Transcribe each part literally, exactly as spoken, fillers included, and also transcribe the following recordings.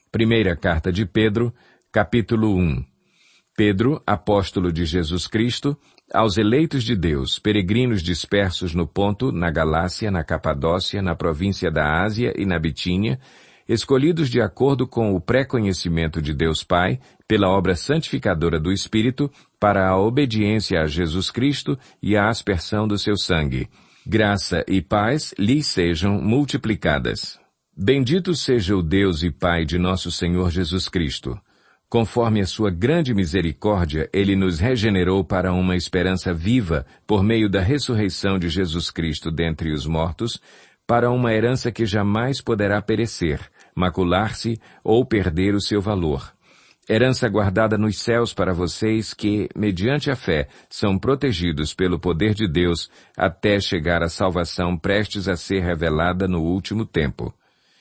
Primeira Carta de Pedro, capítulo um. Pedro, apóstolo de Jesus Cristo, aos eleitos de Deus, peregrinos dispersos no Ponto, na Galácia, na Capadócia, na província da Ásia e na Bitínia, escolhidos de acordo com o pré-conhecimento de Deus Pai, pela obra santificadora do Espírito, para a obediência a Jesus Cristo e a aspersão do seu sangue. Graça e paz lhes sejam multiplicadas. Bendito seja o Deus e Pai de nosso Senhor Jesus Cristo. Conforme a sua grande misericórdia, Ele nos regenerou para uma esperança viva por meio da ressurreição de Jesus Cristo dentre os mortos, para uma herança que jamais poderá perecer, macular-se ou perder o seu valor. Herança guardada nos céus para vocês que, mediante a fé, são protegidos pelo poder de Deus até chegar à salvação prestes a ser revelada no último tempo.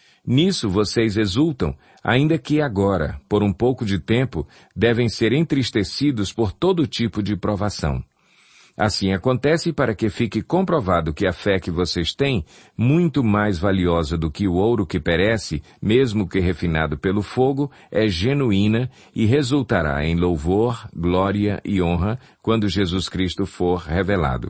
Nisso vocês exultam, ainda que agora, por um pouco de tempo, devem ser entristecidos por todo tipo de provação. Assim acontece para que fique comprovado que a fé que vocês têm, muito mais valiosa do que o ouro que perece, mesmo que refinado pelo fogo, é genuína e resultará em louvor, glória e honra quando Jesus Cristo for revelado.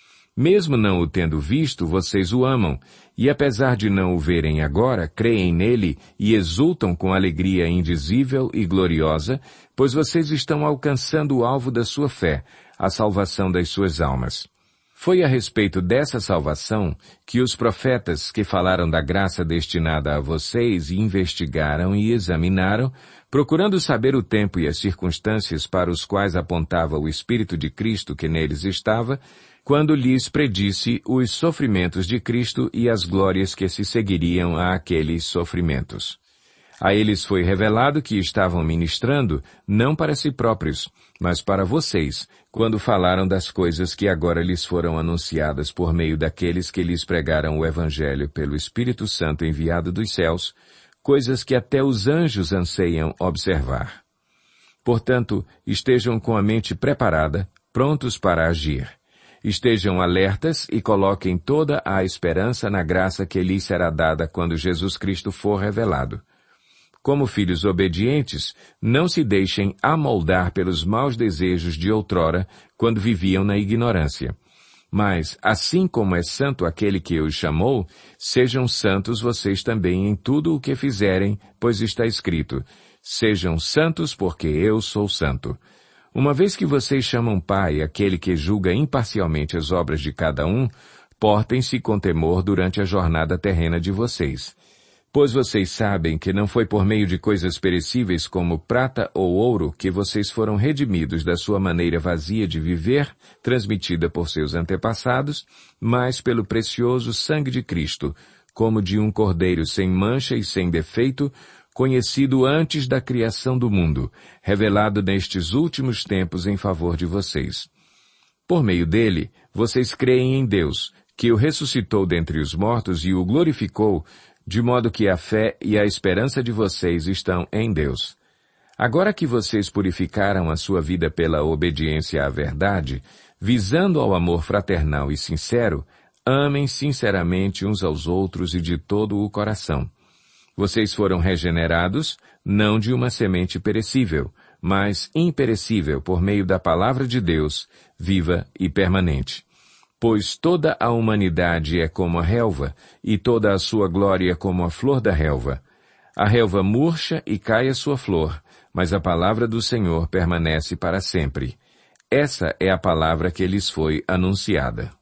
Mesmo não o tendo visto, vocês o amam, e apesar de não o verem agora, creem nele e exultam com alegria indizível e gloriosa, pois vocês estão alcançando o alvo da sua fé, a salvação das suas almas. Foi a respeito dessa salvação que os profetas que falaram da graça destinada a vocês investigaram e examinaram, procurando saber o tempo e as circunstâncias para os quais apontava o Espírito de Cristo que neles estava, quando lhes predisse os sofrimentos de Cristo e as glórias que se seguiriam a aqueles sofrimentos. A eles foi revelado que estavam ministrando, não para si próprios, mas para vocês, quando falaram das coisas que agora lhes foram anunciadas por meio daqueles que lhes pregaram o Evangelho pelo Espírito Santo enviado dos céus, coisas que até os anjos anseiam observar. Portanto, estejam com a mente preparada, prontos para agir. Estejam alertas e coloquem toda a esperança na graça que lhes será dada quando Jesus Cristo for revelado. Como filhos obedientes, não se deixem amoldar pelos maus desejos de outrora, quando viviam na ignorância. Mas, assim como é santo aquele que os chamou, sejam santos vocês também em tudo o que fizerem, pois está escrito, sejam santos porque eu sou santo. Uma vez que vocês chamam Pai aquele que julga imparcialmente as obras de cada um, portem-se com temor durante a jornada terrena de vocês. Pois vocês sabem que não foi por meio de coisas perecíveis como prata ou ouro que vocês foram redimidos da sua maneira vazia de viver, transmitida por seus antepassados, mas pelo precioso sangue de Cristo, como de um cordeiro sem mancha e sem defeito, conhecido antes da criação do mundo, revelado nestes últimos tempos em favor de vocês. Por meio dele, vocês creem em Deus, que o ressuscitou dentre os mortos e o glorificou, de modo que a fé e a esperança de vocês estão em Deus. Agora que vocês purificaram a sua vida pela obediência à verdade, visando ao amor fraternal e sincero, amem sinceramente uns aos outros e de todo o coração. Vocês foram regenerados, não de uma semente perecível, mas imperecível por meio da palavra de Deus, viva e permanente. Pois toda a humanidade é como a relva, e toda a sua glória como a flor da relva. A relva murcha e cai a sua flor, mas a palavra do Senhor permanece para sempre. Essa é a palavra que lhes foi anunciada.